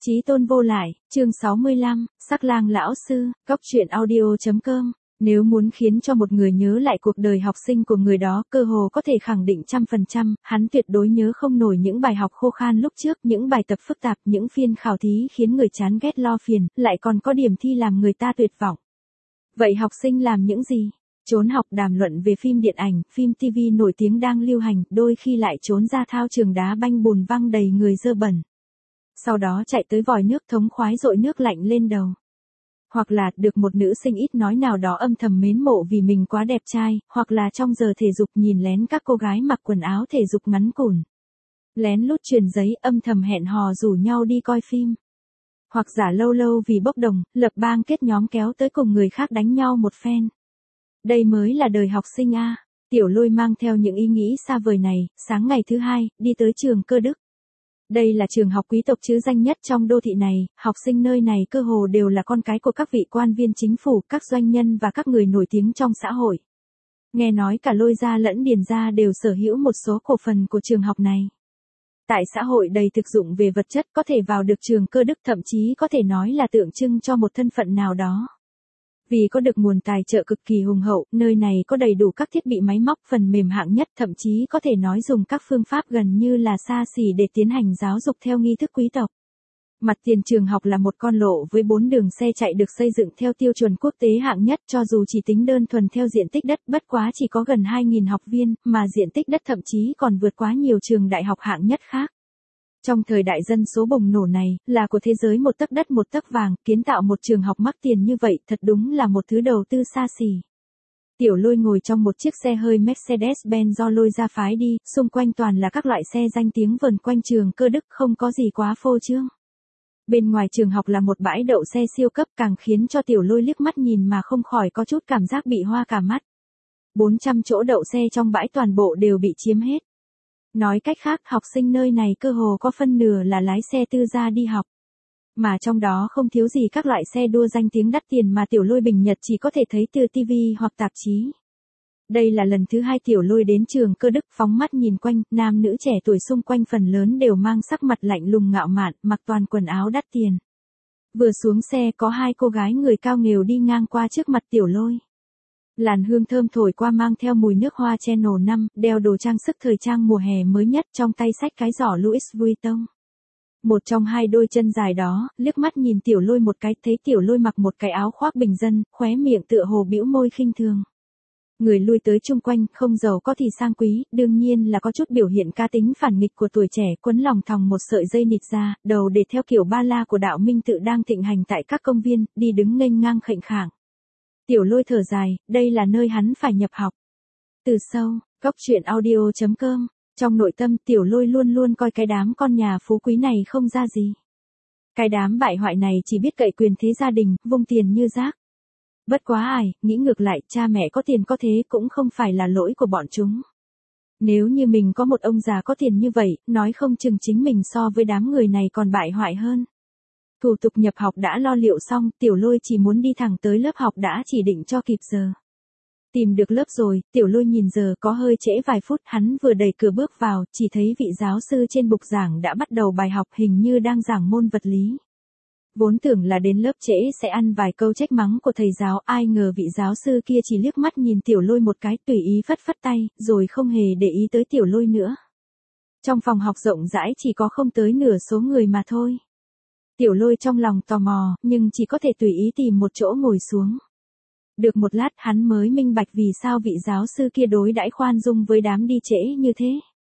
Chí tôn vô lại, chương 65, Sắc lang lão sư, góc truyện audio.com. Nếu muốn khiến cho một người nhớ lại cuộc đời học sinh của người đó, cơ hồ có thể khẳng định 100%, hắn tuyệt đối nhớ không nổi những bài học khô khan lúc trước, những bài tập phức tạp, những phiên khảo thí khiến người chán ghét lo phiền, lại còn có điểm thi làm người ta tuyệt vọng. Vậy học sinh làm những gì? Trốn học, đàm luận về phim điện ảnh, phim TV nổi tiếng đang lưu hành, đôi khi lại trốn ra thao trường đá banh bùn văng đầy người dơ bẩn. Sau đó chạy tới vòi nước thống khoái dội nước lạnh lên đầu. Hoặc là được một nữ sinh ít nói nào đó âm thầm mến mộ vì mình quá đẹp trai, hoặc là trong giờ thể dục nhìn lén các cô gái mặc quần áo thể dục ngắn cùn. Lén lút truyền giấy âm thầm hẹn hò rủ nhau đi coi phim. Hoặc giả lâu lâu vì bốc đồng, lập bang kết nhóm kéo tới cùng người khác đánh nhau một phen. Đây mới là đời học sinh a. Tiểu Lôi mang theo những ý nghĩ xa vời này, sáng ngày thứ hai, đi tới trường Cơ Đức. Đây là trường học quý tộc chứ danh nhất trong đô thị này, học sinh nơi này cơ hồ đều là con cái của các vị quan viên chính phủ, các doanh nhân và các người nổi tiếng trong xã hội. Nghe nói cả Lôi gia lẫn Điền gia đều sở hữu một số cổ phần của trường học này. Tại xã hội đầy thực dụng về vật chất, có thể vào được trường Cơ Đức thậm chí có thể nói là tượng trưng cho một thân phận nào đó. Vì có được nguồn tài trợ cực kỳ hùng hậu, nơi này có đầy đủ các thiết bị máy móc phần mềm hạng nhất, thậm chí có thể nói dùng các phương pháp gần như là xa xỉ để tiến hành giáo dục theo nghi thức quý tộc. Mặt tiền trường học là một con lộ với 4 đường xe chạy được xây dựng theo tiêu chuẩn quốc tế hạng nhất, cho dù chỉ tính đơn thuần theo diện tích đất, bất quá chỉ có gần 2.000 học viên, mà diện tích đất thậm chí còn vượt quá nhiều trường đại học hạng nhất khác. Trong thời đại dân số bùng nổ này, là của thế giới một tấc đất một tấc vàng, kiến tạo một trường học mắc tiền như vậy, thật đúng là một thứ đầu tư xa xỉ. Tiểu Lôi ngồi trong một chiếc xe hơi Mercedes-Benz do Lôi gia phái đi, xung quanh toàn là các loại xe danh tiếng vần quanh trường Cơ Đức, không có gì quá phô trương. Bên ngoài trường học là một bãi đậu xe siêu cấp, càng khiến cho Tiểu Lôi liếc mắt nhìn mà không khỏi có chút cảm giác bị hoa cả mắt. 400 chỗ đậu xe trong bãi toàn bộ đều bị chiếm hết. Nói cách khác, học sinh nơi này cơ hồ có phân nửa là lái xe tư gia đi học. Mà trong đó không thiếu gì các loại xe đua danh tiếng đắt tiền mà Tiểu Lôi bình nhật chỉ có thể thấy từ TV hoặc tạp chí. Đây là lần thứ 2 Tiểu Lôi đến trường Cơ Đức, phóng mắt nhìn quanh, nam nữ trẻ tuổi xung quanh phần lớn đều mang sắc mặt lạnh lùng ngạo mạn, mặc toàn quần áo đắt tiền. Vừa xuống xe có 2 cô gái người cao nghều đi ngang qua trước mặt Tiểu Lôi. Làn hương thơm thổi qua mang theo mùi nước hoa Chanel 5, đeo đồ trang sức thời trang mùa hè mới nhất, trong tay xách cái giỏ Louis Vuitton. Một trong 2 đôi chân dài đó, liếc mắt nhìn Tiểu Lôi một cái, thấy Tiểu Lôi mặc một cái áo khoác bình dân, khóe miệng tựa hồ bĩu môi khinh thường. Người lui tới chung quanh, không giàu có thì sang quý, đương nhiên là có chút biểu hiện cá tính phản nghịch của tuổi trẻ, quấn lòng thòng một sợi dây nịt ra, đầu để theo kiểu ba la của đạo minh tự đang thịnh hành tại các công viên, đi đứng nghênh ngang khệnh khạng. Tiểu Lôi thở dài, đây là nơi hắn phải nhập học. Từ sâu, góc truyện audio.com, trong nội tâm Tiểu Lôi luôn luôn coi cái đám con nhà phú quý này không ra gì. Cái đám bại hoại này chỉ biết cậy quyền thế gia đình, vung tiền như rác. Bất quá ai, nghĩ ngược lại, cha mẹ có tiền có thế cũng không phải là lỗi của bọn chúng. Nếu như mình có một ông già có tiền như vậy, nói không chừng chính mình so với đám người này còn bại hoại hơn. Thủ tục nhập học đã lo liệu xong, Tiểu Lôi chỉ muốn đi thẳng tới lớp học đã chỉ định cho kịp giờ. Tìm được lớp rồi, Tiểu Lôi nhìn giờ có hơi trễ vài phút, hắn vừa đẩy cửa bước vào, chỉ thấy vị giáo sư trên bục giảng đã bắt đầu bài học, hình như đang giảng môn vật lý. Vốn tưởng là đến lớp trễ sẽ ăn vài câu trách mắng của thầy giáo, ai ngờ vị giáo sư kia chỉ liếc mắt nhìn Tiểu Lôi một cái, tùy ý phất phất tay, rồi không hề để ý tới Tiểu Lôi nữa. Trong phòng học rộng rãi chỉ có không tới nửa số người mà thôi. Tiểu Lôi trong lòng tò mò, nhưng chỉ có thể tùy ý tìm một chỗ ngồi xuống. Được một lát hắn mới minh bạch vì sao vị giáo sư kia đối đãi khoan dung với đám đi trễ như thế.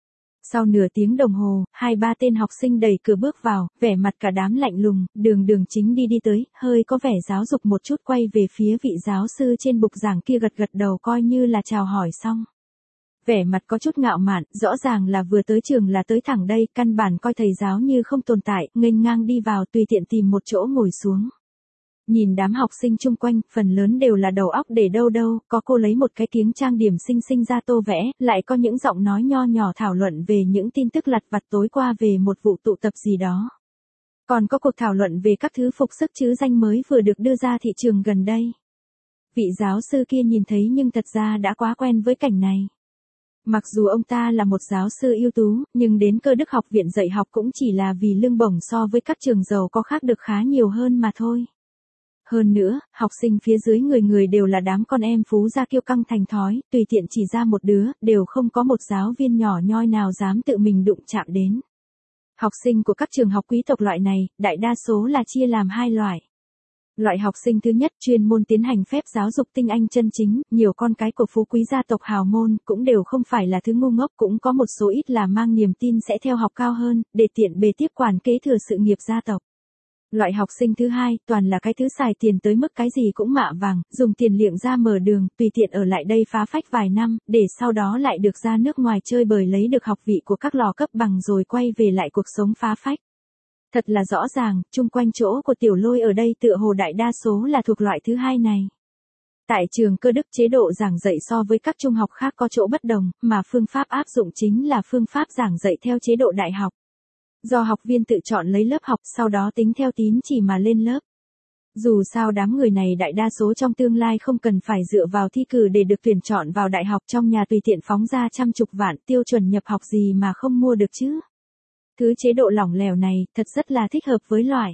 Sau nửa tiếng đồng hồ, 2-3 tên học sinh đẩy cửa bước vào, vẻ mặt cả đám lạnh lùng, đường chính đi tới, hơi có vẻ giáo dục một chút, quay về phía vị giáo sư trên bục giảng kia gật gật đầu coi như là chào hỏi xong. Vẻ mặt có chút ngạo mạn, rõ ràng là vừa tới trường là tới thẳng đây, căn bản coi thầy giáo như không tồn tại, nghênh ngang đi vào tùy tiện tìm một chỗ ngồi xuống. Nhìn đám học sinh chung quanh, phần lớn đều là đầu óc để đâu, có cô lấy một cái kiếng trang điểm xinh ra tô vẽ, lại có những giọng nói nho nhỏ thảo luận về những tin tức lặt vặt tối qua về một vụ tụ tập gì đó. Còn có cuộc thảo luận về các thứ phục sức chứ danh mới vừa được đưa ra thị trường gần đây. Vị giáo sư kia nhìn thấy nhưng thật ra đã quá quen với cảnh này. Mặc dù ông ta là một giáo sư ưu tú, nhưng đến Cơ Đức học viện dạy học cũng chỉ là vì lương bổng so với các trường giàu có khác được khá nhiều hơn mà thôi. Hơn nữa, học sinh phía dưới người người đều là đám con em phú gia kiêu căng thành thói, tùy tiện chỉ ra một đứa, đều không có một giáo viên nhỏ nhoi nào dám tự mình đụng chạm đến. Học sinh của các trường học quý tộc loại này, đại đa số là chia làm hai loại. Loại học sinh thứ nhất chuyên môn tiến hành phép giáo dục tinh anh chân chính, nhiều con cái của phú quý gia tộc hào môn cũng đều không phải là thứ ngu ngốc, cũng có một số ít là mang niềm tin sẽ theo học cao hơn, để tiện bề tiếp quản kế thừa sự nghiệp gia tộc. Loại học sinh thứ hai, toàn là cái thứ xài tiền tới mức cái gì cũng mạ vàng, dùng tiền liệng ra mở đường, tùy tiện ở lại đây phá phách vài năm, để sau đó lại được ra nước ngoài chơi bời lấy được học vị của các lò cấp bằng rồi quay về lại cuộc sống phá phách. Thật là rõ ràng, chung quanh chỗ của Tiểu Lôi ở đây tựa hồ đại đa số là thuộc loại thứ hai này. Tại trường Cơ Đức chế độ giảng dạy so với các trung học khác có chỗ bất đồng, mà phương pháp áp dụng chính là phương pháp giảng dạy theo chế độ đại học. Do học viên tự chọn lấy lớp học, sau đó tính theo tín chỉ mà lên lớp. Dù sao đám người này đại đa số trong tương lai không cần phải dựa vào thi cử để được tuyển chọn vào đại học, trong nhà tùy tiện phóng ra trăm chục vạn, tiêu chuẩn nhập học gì mà không mua được chứ. Thứ chế độ lỏng lẻo này, thật rất là thích hợp với loại.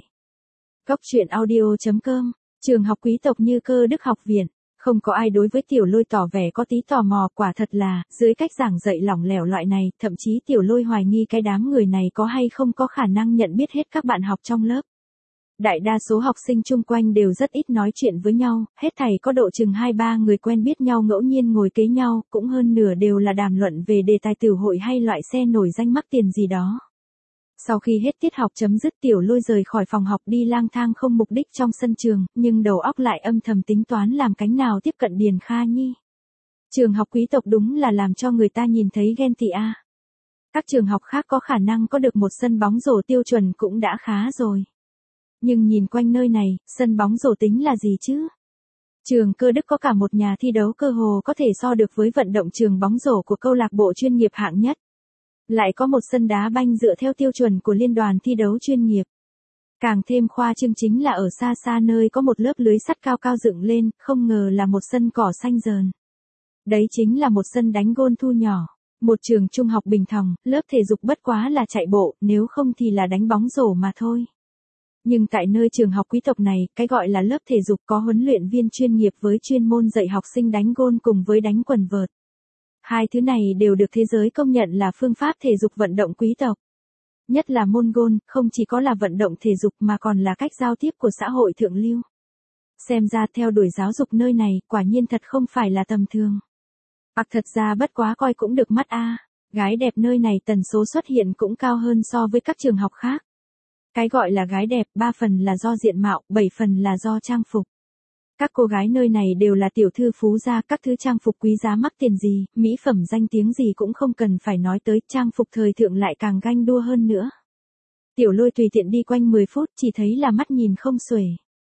Góc truyện audio.com, trường học quý tộc như Cơ Đức học viện. Không có ai đối với Tiểu Lôi tỏ vẻ có tí tò mò, quả thật là, dưới cách giảng dạy lỏng lẻo loại này, thậm chí Tiểu Lôi hoài nghi cái đám người này có hay không có khả năng nhận biết hết các bạn học trong lớp. Đại đa số học sinh chung quanh đều rất ít nói chuyện với nhau, hết thảy có độ chừng 2-3 người quen biết nhau ngẫu nhiên ngồi kế nhau, cũng hơn nửa đều là đàm luận về đề tài tiểu hội hay loại xe nổi danh mắc tiền gì đó. Sau khi hết tiết học chấm dứt, Tiểu Lôi rời khỏi phòng học đi lang thang không mục đích trong sân trường, nhưng đầu óc lại âm thầm tính toán làm cánh nào tiếp cận Điền Kha Nhi. Trường học quý tộc đúng là làm cho người ta nhìn thấy ghen tị a. Các trường học khác có khả năng có được một sân bóng rổ tiêu chuẩn cũng đã khá rồi. Nhưng nhìn quanh nơi này, sân bóng rổ tính là gì chứ? Trường Cơ Đức có cả một nhà thi đấu cơ hồ có thể so được với vận động trường bóng rổ của câu lạc bộ chuyên nghiệp hạng nhất. Lại có một sân đá banh dựa theo tiêu chuẩn của liên đoàn thi đấu chuyên nghiệp. Càng thêm khoa trương chính là ở xa xa nơi có một lớp lưới sắt cao cao dựng lên, không ngờ là một sân cỏ xanh rờn. Đấy chính là một sân đánh gôn thu nhỏ. Một trường trung học bình thường, lớp thể dục bất quá là chạy bộ, nếu không thì là đánh bóng rổ mà thôi. Nhưng tại nơi trường học quý tộc này, cái gọi là lớp thể dục có huấn luyện viên chuyên nghiệp với chuyên môn dạy học sinh đánh gôn cùng với đánh quần vợt. Hai thứ này đều được thế giới công nhận là phương pháp thể dục vận động quý tộc. Nhất là môn gôn, không chỉ có là vận động thể dục mà còn là cách giao tiếp của xã hội thượng lưu. Xem ra theo đuổi giáo dục nơi này, quả nhiên thật không phải là tầm thường. Thật ra bất quá coi cũng được mắt a. Gái đẹp nơi này tần số xuất hiện cũng cao hơn so với các trường học khác. Cái gọi là gái đẹp, 3 phần là do diện mạo, 7 phần là do trang phục. Các cô gái nơi này đều là tiểu thư phú gia, các thứ trang phục quý giá mắc tiền gì, mỹ phẩm danh tiếng gì cũng không cần phải nói tới, trang phục thời thượng lại càng ganh đua hơn nữa. Tiểu Lôi tùy tiện đi quanh 10 phút chỉ thấy là mắt nhìn không xuể.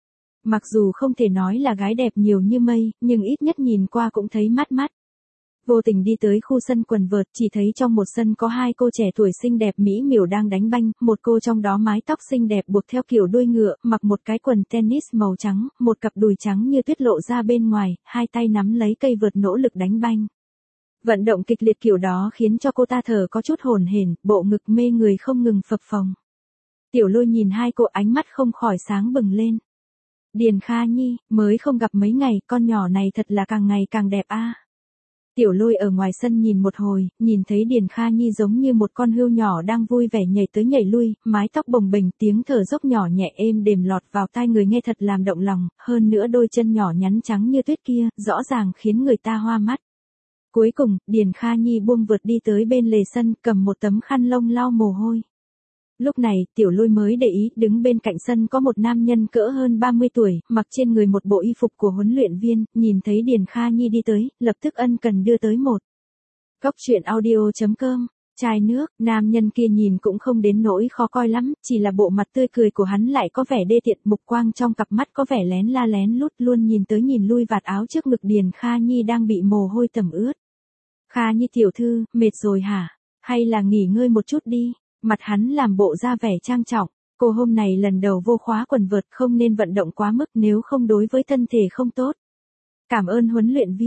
Mặc dù không thể nói là gái đẹp nhiều như mây, nhưng ít nhất nhìn qua cũng thấy mát mắt. Vô tình đi tới khu sân quần vợt, chỉ thấy trong một sân có hai cô trẻ tuổi xinh đẹp mỹ miều đang đánh banh, một cô trong đó mái tóc xinh đẹp buộc theo kiểu đuôi ngựa, mặc một cái quần tennis màu trắng, một cặp đùi trắng như tuyết lộ ra bên ngoài, hai tay nắm lấy cây vợt nỗ lực đánh banh. Vận động kịch liệt kiểu đó khiến cho cô ta thở có chút hổn hển, bộ ngực mê người không ngừng phập phồng. Tiểu Lôi nhìn hai cô ánh mắt không khỏi sáng bừng lên. Điền Kha Nhi, mới không gặp mấy ngày, con nhỏ này thật là càng ngày càng đẹp a. Tiểu Lôi ở ngoài sân nhìn một hồi, nhìn thấy Điền Kha Nhi giống như một con hươu nhỏ đang vui vẻ nhảy tới nhảy lui, mái tóc bồng bềnh, tiếng thở dốc nhỏ nhẹ êm đềm lọt vào tai người nghe thật làm động lòng, hơn nữa đôi chân nhỏ nhắn trắng như tuyết kia, rõ ràng khiến người ta hoa mắt. Cuối cùng, Điền Kha Nhi buông vợt đi tới bên lề sân, cầm một tấm khăn lông lau mồ hôi. Lúc này, Tiểu Lôi mới để ý, đứng bên cạnh sân có một nam nhân cỡ hơn 30 tuổi, mặc trên người một bộ y phục của huấn luyện viên, nhìn thấy Điền Kha Nhi đi tới, lập tức ân cần đưa tới một. Góc truyện audio.com, chai nước, nam nhân kia nhìn cũng không đến nỗi khó coi lắm, chỉ là bộ mặt tươi cười của hắn lại có vẻ đê tiện, mục quang trong cặp mắt có vẻ lén la lén lút, luôn nhìn tới nhìn lui vạt áo trước ngực Điền Kha Nhi đang bị mồ hôi tẩm ướt. Kha Nhi tiểu thư, mệt rồi hả? Hay là nghỉ ngơi một chút đi? Mặt hắn làm bộ ra vẻ trang trọng, cô hôm này lần đầu vô khóa quần vợt không nên vận động quá mức nếu không đối với thân thể không tốt. Cảm ơn huấn luyện viên,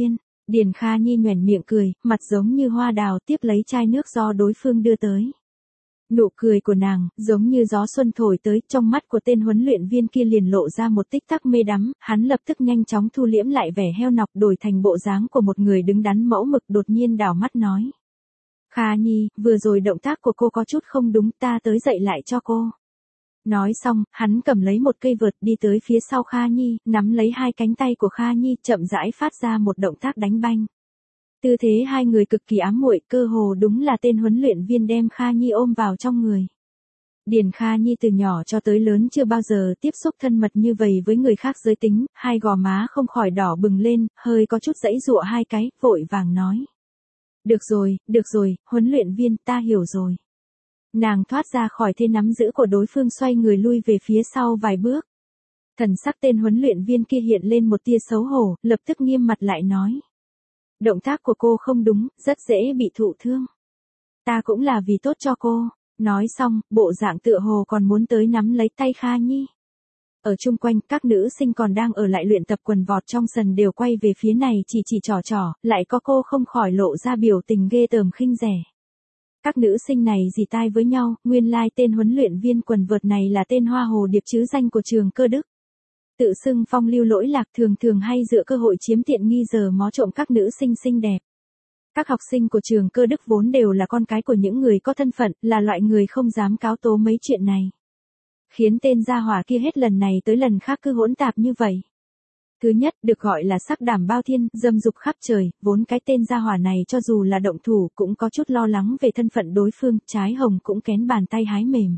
Điền Kha Nhi nhoẻn miệng cười, mặt giống như hoa đào tiếp lấy chai nước do đối phương đưa tới. Nụ cười của nàng, giống như gió xuân thổi tới, trong mắt của tên huấn luyện viên kia liền lộ ra một tích tắc mê đắm, hắn lập tức nhanh chóng thu liễm lại vẻ heo nọc đổi thành bộ dáng của một người đứng đắn mẫu mực đột nhiên đảo mắt nói. Kha Nhi, vừa rồi động tác của cô có chút không đúng, ta tới dạy lại cho cô. Nói xong, hắn cầm lấy một cây vợt đi tới phía sau Kha Nhi, nắm lấy hai cánh tay của Kha Nhi chậm rãi phát ra một động tác đánh banh. Tư thế hai người cực kỳ ám muội, cơ hồ đúng là tên huấn luyện viên đem Kha Nhi ôm vào trong người. Điền Kha Nhi từ nhỏ cho tới lớn chưa bao giờ tiếp xúc thân mật như vậy với người khác giới tính, hai gò má không khỏi đỏ bừng lên, hơi có chút giãy giụa hai cái, vội vàng nói. Được rồi, huấn luyện viên, ta hiểu rồi. Nàng thoát ra khỏi thế nắm giữ của đối phương xoay người lui về phía sau vài bước. Thần sắc tên huấn luyện viên kia hiện lên một tia xấu hổ, lập tức nghiêm mặt lại nói. Động tác của cô không đúng, rất dễ bị thụ thương. Ta cũng là vì tốt cho cô. Nói xong, bộ dạng tựa hồ còn muốn tới nắm lấy tay Kha Nhi. Ở chung quanh, các nữ sinh còn đang ở lại luyện tập quần vọt trong sân đều quay về phía này chỉ trò, lại có cô không khỏi lộ ra biểu tình ghê tởm khinh rẻ. Các nữ sinh này dì tai với nhau, nguyên lai tên huấn luyện viên quần vợt này là tên hoa hồ điệp chứ danh của trường Cơ Đức. Tự xưng phong lưu lỗi lạc thường hay dựa cơ hội chiếm tiện nghi giờ mó trộm các nữ sinh xinh đẹp. Các học sinh của trường Cơ Đức vốn đều là con cái của những người có thân phận, là loại người không dám cáo tố mấy chuyện này. Khiến tên gia hỏa kia hết lần này tới lần khác cứ hỗn tạp như vậy. Thứ nhất, được gọi là sắc đảm bao thiên, dâm dục khắp trời, vốn cái tên gia hỏa này cho dù là động thủ cũng có chút lo lắng về thân phận đối phương, trái hồng cũng kén bàn tay hái mềm.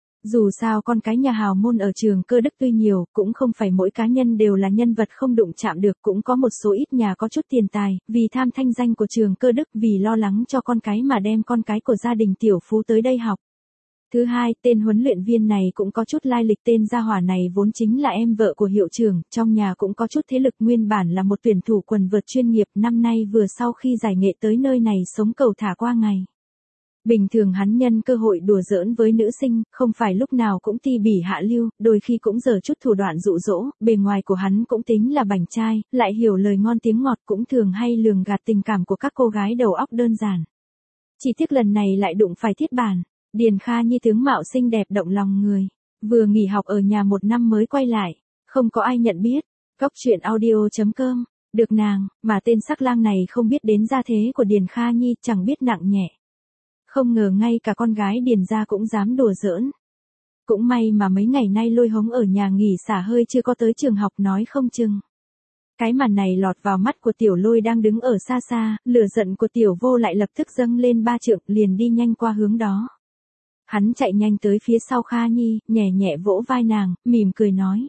Dù sao con cái nhà hào môn ở trường Cơ Đức tuy nhiều, cũng không phải mỗi cá nhân đều là nhân vật không đụng chạm được, cũng có một số ít nhà có chút tiền tài, vì tham thanh danh của trường Cơ Đức, vì lo lắng cho con cái mà đem con cái của gia đình tiểu phú tới đây học. Thứ hai, tên huấn luyện viên này cũng có chút lai lịch, tên gia hỏa này vốn chính là em vợ của hiệu trưởng, trong nhà cũng có chút thế lực, nguyên bản là một tuyển thủ quần vợt chuyên nghiệp, năm nay vừa sau khi giải nghệ tới nơi này sống cầu thả qua ngày. Bình thường hắn nhân cơ hội đùa giỡn với nữ sinh, không phải lúc nào cũng ti bỉ hạ lưu, đôi khi cũng giở chút thủ đoạn dụ dỗ, bề ngoài của hắn cũng tính là bảnh trai, lại hiểu lời ngon tiếng ngọt, cũng thường hay lường gạt tình cảm của các cô gái đầu óc đơn giản. Chỉ tiếc lần này lại đụng phải thiết bản. Điền Kha Nhi tướng mạo xinh đẹp động lòng người, vừa nghỉ học ở nhà một năm mới quay lại, không có ai nhận biết. Cóc truyện audio.com, được nàng, mà tên sắc lang này không biết đến gia thế của Điền Kha Nhi, chẳng biết nặng nhẹ. Không ngờ ngay cả con gái Điền gia cũng dám đùa giỡn. Cũng may mà mấy ngày nay Lôi Hống ở nhà nghỉ xả hơi chưa có tới trường học nói không chừng. Cái màn này lọt vào mắt của Tiểu Lôi đang đứng ở xa xa, lửa giận của Tiểu Vô lại lập tức dâng lên 3 trượng, liền đi nhanh qua hướng đó. Hắn chạy nhanh tới phía sau Kha Nhi, nhẹ nhẹ vỗ vai nàng, mỉm cười nói.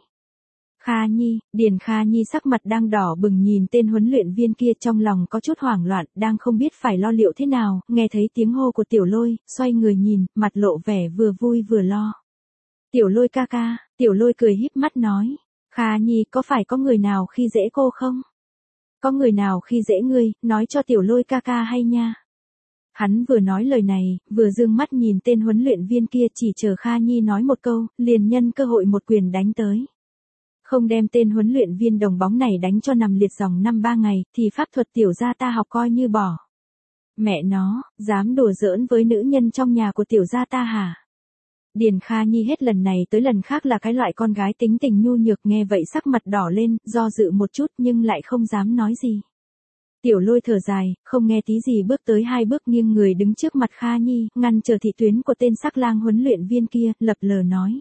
Kha Nhi, Điền Kha Nhi sắc mặt đang đỏ bừng nhìn tên huấn luyện viên kia, trong lòng có chút hoảng loạn, đang không biết phải lo liệu thế nào, nghe thấy tiếng hô của Tiểu Lôi, xoay người nhìn, mặt lộ vẻ vừa vui vừa lo. Tiểu Lôi ca ca, Tiểu Lôi cười híp mắt nói. Kha Nhi, có phải có người nào khi dễ cô không? Có người nào khi dễ ngươi, nói cho Tiểu Lôi ca ca hay nha. Hắn vừa nói lời này, vừa dương mắt nhìn tên huấn luyện viên kia, chỉ chờ Kha Nhi nói một câu, liền nhân cơ hội một quyền đánh tới. Không đem tên huấn luyện viên đồng bóng này đánh cho nằm liệt dòng 5-3 ngày, thì pháp thuật Tiểu gia ta học coi như bỏ. Mẹ nó, dám đùa giỡn với nữ nhân trong nhà của Tiểu gia ta hả? Điền Kha Nhi hết lần này tới lần khác là cái loại con gái tính tình nhu nhược, nghe vậy sắc mặt đỏ lên, do dự một chút nhưng lại không dám nói gì. Tiểu Lôi thở dài, không nghe tí gì bước tới 2 bước nghiêng người đứng trước mặt Kha Nhi, ngăn trở thị tuyến của tên sắc lang huấn luyện viên kia, lập lờ nói.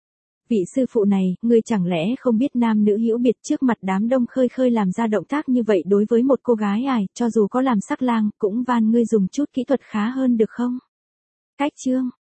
Vị sư phụ này, ngươi chẳng lẽ không biết nam nữ hữu biệt, trước mặt đám đông khơi khơi làm ra động tác như vậy đối với một cô gái ải, cho dù có làm sắc lang, cũng van ngươi dùng chút kỹ thuật khá hơn được không? Cách chương.